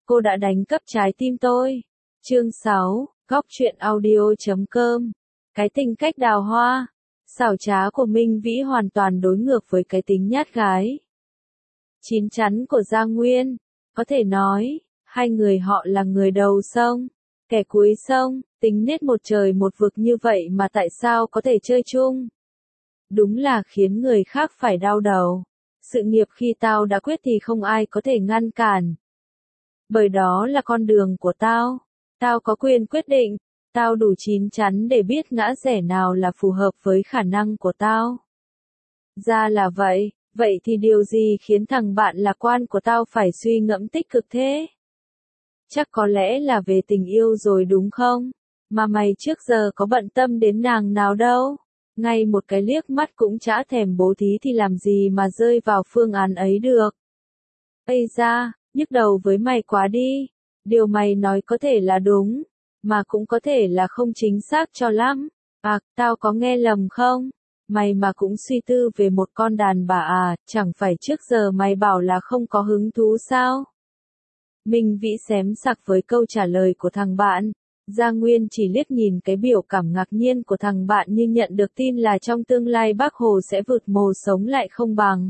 cô đã đánh cắp trái tim tôi. Chương 6, Góc truyện audio.com. Cái tính cách đào hoa, xảo trá của Minh Vĩ hoàn toàn đối ngược với cái tính nhát gái chín chắn của Giang Nguyên. Có thể nói, hai người họ là người đầu sông, kẻ cuối sông, tính nết một trời một vực như vậy mà tại sao có thể chơi chung? Đúng là khiến người khác phải đau đầu. Sự nghiệp khi tao đã quyết thì không ai có thể ngăn cản. Bởi đó là con đường của tao. Tao có quyền quyết định. Tao đủ chín chắn để biết ngã rẽ nào là phù hợp với khả năng của tao. Ra là vậy, vậy thì điều gì khiến thằng bạn lạc quan của tao phải suy ngẫm tích cực thế? Chắc có lẽ là về tình yêu rồi đúng không? Mà mày trước giờ có bận tâm đến nàng nào đâu. Ngay một cái liếc mắt cũng chả thèm bố thí thì làm gì mà rơi vào phương án ấy được. Ây da, nhức đầu với mày quá đi. Điều mày nói có thể là đúng, mà cũng có thể là không chính xác cho lắm. À, tao có nghe lầm không? Mày mà cũng suy tư về một con đàn bà à, chẳng phải trước giờ mày bảo là không có hứng thú sao? Minh Vĩ xém sặc với câu trả lời của thằng bạn. Giang Nguyên chỉ liếc nhìn cái biểu cảm ngạc nhiên của thằng bạn như nhận được tin là trong tương lai Bác Hồ sẽ vượt mồ sống lại không bằng.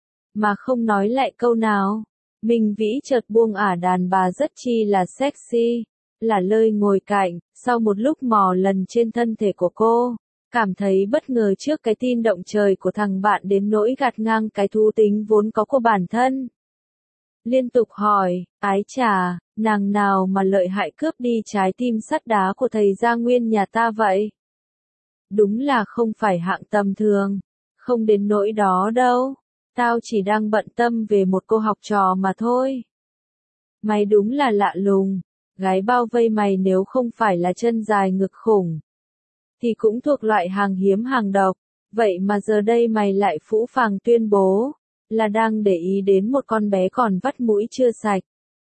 Mà không nói lại câu nào. Minh Vĩ chợt buông đàn bà rất chi là sexy, là lơi ngồi cạnh, sau một lúc mò lần trên thân thể của cô. Cảm thấy bất ngờ trước cái tin động trời của thằng bạn đến nỗi gạt ngang cái thú tính vốn có của bản thân. Liên tục hỏi, ái chà, nàng nào mà lợi hại cướp đi trái tim sắt đá của thầy Gia Nguyên nhà ta vậy? Đúng là không phải hạng tầm thường, không đến nỗi đó đâu, tao chỉ đang bận tâm về một cô học trò mà thôi. Mày đúng là lạ lùng, gái bao vây mày nếu không phải là chân dài ngực khủng, thì cũng thuộc loại hàng hiếm hàng độc, vậy mà giờ đây mày lại phũ phàng tuyên bố là đang để ý đến một con bé còn vắt mũi chưa sạch.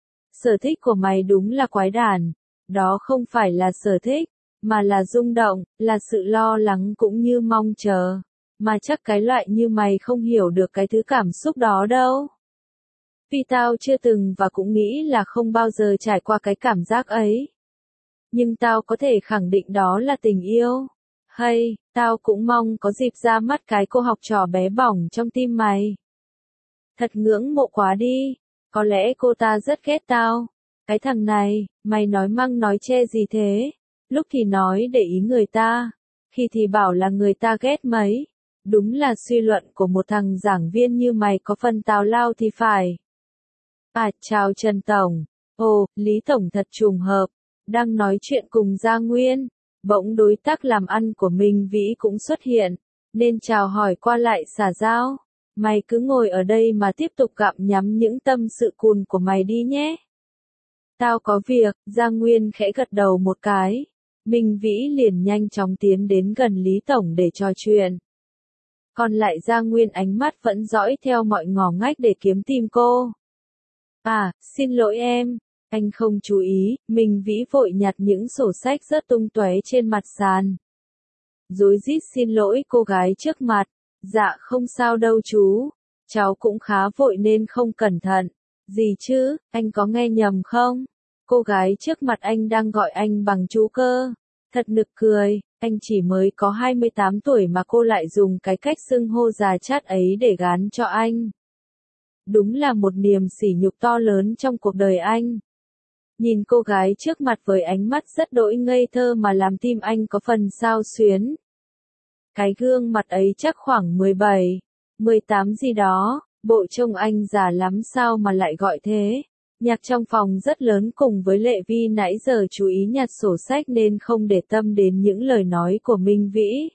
Sở thích của mày đúng là quái đản, đó không phải là sở thích, mà là rung động, là sự lo lắng cũng như mong chờ, mà chắc cái loại như mày không hiểu được cái thứ cảm xúc đó đâu. Vì tao chưa từng và cũng nghĩ là không bao giờ trải qua cái cảm giác ấy. Nhưng tao có thể khẳng định đó là tình yêu. Hay, tao cũng mong có dịp ra mắt cái cô học trò bé bỏng trong tim mày. Thật ngưỡng mộ quá đi, có lẽ cô ta rất ghét tao. Cái thằng này, mày nói măng nói che gì thế? Lúc thì nói để ý người ta, khi thì bảo là người ta ghét mấy. Đúng là suy luận của một thằng giảng viên như mày có phần tào lao thì phải. À, chào Trần Tổng. Ồ, Lý Tổng thật trùng hợp. Đang nói chuyện cùng Gia Nguyên. Bỗng đối tác làm ăn của Minh Vĩ cũng xuất hiện. Nên chào hỏi qua lại xả giao. Mày cứ ngồi ở đây mà tiếp tục gặm nhắm những tâm sự cùn của mày đi nhé. Tao có việc, Giang Nguyên khẽ gật đầu một cái. Minh Vĩ liền nhanh chóng tiến đến gần Lý Tổng để trò chuyện. Còn lại Giang Nguyên ánh mắt vẫn dõi theo mọi ngõ ngách để kiếm tìm cô. À, xin lỗi em. Anh không chú ý, Minh Vĩ vội nhặt những sổ sách rớt tung tóe trên mặt sàn. Rối rít xin lỗi cô gái trước mặt. Dạ không sao đâu chú, cháu cũng khá vội nên không cẩn thận. Gì chứ, anh có nghe nhầm không? Cô gái trước mặt anh đang gọi anh bằng chú cơ. Thật nực cười, anh chỉ mới có 28 tuổi mà cô lại dùng cái cách xưng hô già chát ấy để gán cho anh. Đúng là một niềm sỉ nhục to lớn trong cuộc đời anh. Nhìn cô gái trước mặt với ánh mắt rất đỗi ngây thơ mà làm tim anh có phần xao xuyến. Cái gương mặt ấy chắc khoảng 17, 18 gì đó, bộ trông anh già lắm sao mà lại gọi thế. Nhạc trong phòng rất lớn cùng với Lệ Vi nãy giờ chú ý nhặt sổ sách nên không để tâm đến những lời nói của Minh Vĩ.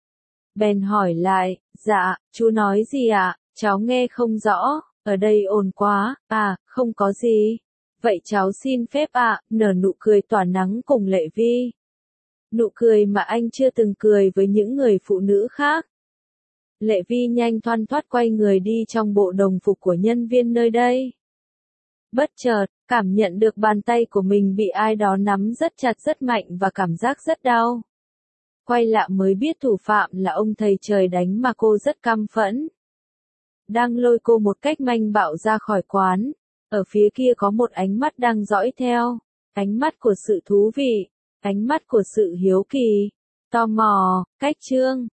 Bèn hỏi lại, dạ, chú nói gì ạ, cháu nghe không rõ, ở đây ồn quá, à, không có gì. Vậy cháu xin phép ạ, nở nụ cười tỏa nắng cùng Lệ Vi. Nụ cười mà anh chưa từng cười với những người phụ nữ khác. Lệ Vi nhanh thoăn thoắt quay người đi trong bộ đồng phục của nhân viên nơi đây. Bất chợt, cảm nhận được bàn tay của mình bị ai đó nắm rất chặt rất mạnh và cảm giác rất đau. Quay lại mới biết thủ phạm là ông thầy trời đánh mà cô rất căm phẫn. Đang lôi cô một cách manh bạo ra khỏi quán. Ở phía kia có một ánh mắt đang dõi theo. Ánh mắt của sự thú vị. Ánh mắt của sự hiếu kỳ. Tò mò. Cách Trương.